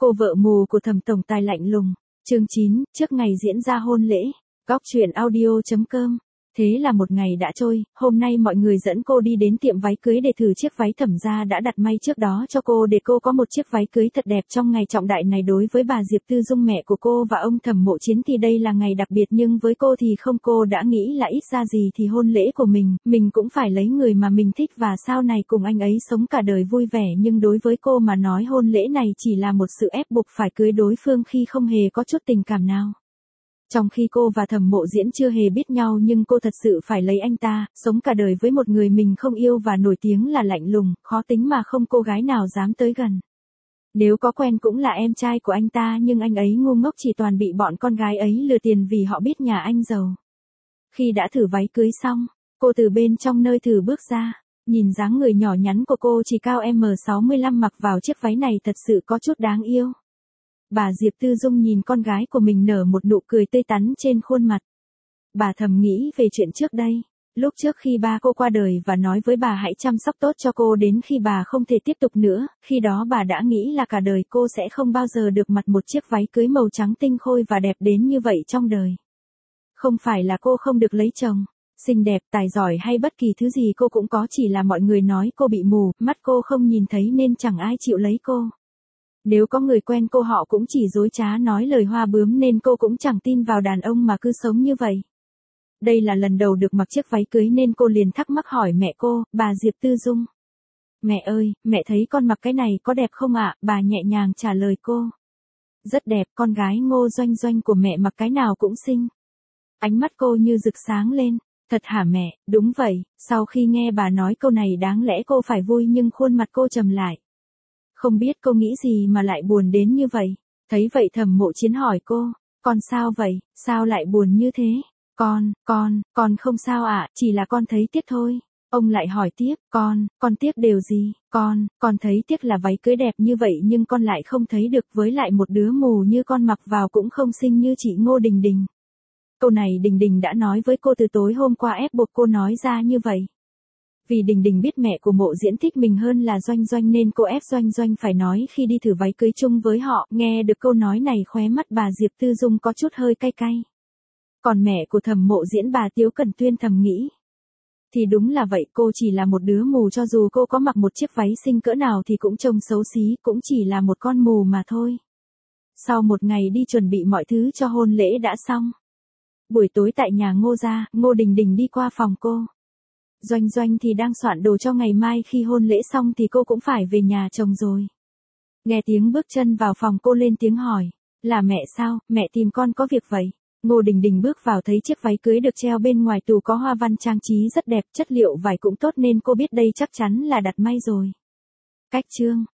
Cô vợ mù của Thẩm tổng tài lạnh lùng. Chương 9, trước ngày diễn ra hôn lễ. Góc truyện audio.com. Thế là một ngày đã trôi, hôm nay mọi người dẫn cô đi đến tiệm váy cưới để thử chiếc váy Thẩm gia đã đặt may trước đó cho cô để cô có một chiếc váy cưới thật đẹp trong ngày trọng đại này. Đối với bà Diệp Tư Dung mẹ của cô và ông Thẩm Mộ Chiến thì đây là ngày đặc biệt, nhưng với cô thì không. Cô đã nghĩ là ít ra gì thì hôn lễ của mình cũng phải lấy người mà mình thích và sau này cùng anh ấy sống cả đời vui vẻ, nhưng đối với cô mà nói hôn lễ này chỉ là một sự ép buộc phải cưới đối phương khi không hề có chút tình cảm nào. Trong khi cô và Thẩm Mộ Diễn chưa hề biết nhau nhưng cô thật sự phải lấy anh ta, sống cả đời với một người mình không yêu và nổi tiếng là lạnh lùng, khó tính mà không cô gái nào dám tới gần. Nếu có quen cũng là em trai của anh ta, nhưng anh ấy ngu ngốc chỉ toàn bị bọn con gái ấy lừa tiền vì họ biết nhà anh giàu. Khi đã thử váy cưới xong, cô từ bên trong nơi thử bước ra, nhìn dáng người nhỏ nhắn của cô chỉ cao M65 mặc vào chiếc váy này thật sự có chút đáng yêu. Bà Diệp Tư Dung nhìn con gái của mình nở một nụ cười tươi tắn trên khuôn mặt. Bà thầm nghĩ về chuyện trước đây, lúc trước khi ba cô qua đời và nói với bà hãy chăm sóc tốt cho cô đến khi bà không thể tiếp tục nữa, khi đó bà đã nghĩ là cả đời cô sẽ không bao giờ được mặc một chiếc váy cưới màu trắng tinh khôi và đẹp đến như vậy trong đời. Không phải là cô không được lấy chồng, xinh đẹp, tài giỏi hay bất kỳ thứ gì cô cũng có, chỉ là mọi người nói cô bị mù, mắt cô không nhìn thấy nên chẳng ai chịu lấy cô. Nếu có người quen cô họ cũng chỉ dối trá nói lời hoa bướm nên cô cũng chẳng tin vào đàn ông mà cứ sống như vậy. Đây là lần đầu được mặc chiếc váy cưới nên cô liền thắc mắc hỏi mẹ cô, bà Diệp Tư Dung. Mẹ ơi, mẹ thấy con mặc cái này có đẹp không ạ? Bà nhẹ nhàng trả lời cô. Rất đẹp, con gái Ngô Doanh Doanh của mẹ mặc cái nào cũng xinh. Ánh mắt cô như rực sáng lên. Thật hả mẹ? Đúng vậy. Sau khi nghe bà nói câu này đáng lẽ cô phải vui nhưng khuôn mặt cô trầm lại. Không biết cô nghĩ gì mà lại buồn đến như vậy. Thấy vậy Thẩm Mộ Chiến hỏi cô, con sao vậy, sao lại buồn như thế? Con không sao ạ, chỉ là con thấy tiếc thôi. Ông lại hỏi tiếp, con tiếc điều gì? Con thấy tiếc là váy cưới đẹp như vậy nhưng con lại không thấy được, với lại một đứa mù như con mặc vào cũng không xinh như chị Ngô Đình Đình. Câu này Đình Đình đã nói với cô từ tối hôm qua, ép buộc cô nói ra như vậy. Vì Đình Đình biết mẹ của Mộ Diễn thích mình hơn là Doanh Doanh nên cô ép Doanh Doanh phải nói khi đi thử váy cưới chung với họ. Nghe được câu nói này khóe mắt bà Diệp Tư Dung có chút hơi cay cay. Còn mẹ của Thẩm Mộ Diễn, bà Tiếu Cẩn Tuyên thầm nghĩ. Thì đúng là vậy, cô chỉ là một đứa mù, cho dù cô có mặc một chiếc váy xinh cỡ nào thì cũng trông xấu xí, cũng chỉ là một con mù mà thôi. Sau một ngày đi chuẩn bị mọi thứ cho hôn lễ đã xong. Buổi tối tại nhà Ngô gia, Ngô Đình Đình đi qua phòng cô. Doanh Doanh thì đang soạn đồ cho ngày mai, khi hôn lễ xong thì cô cũng phải về nhà chồng rồi. Nghe tiếng bước chân vào phòng cô lên tiếng hỏi, là mẹ sao, mẹ tìm con có việc vậy? Ngô Đình Đình bước vào thấy chiếc váy cưới được treo bên ngoài tủ có hoa văn trang trí rất đẹp, chất liệu vải cũng tốt nên cô biết đây chắc chắn là đặt may rồi. Cách chương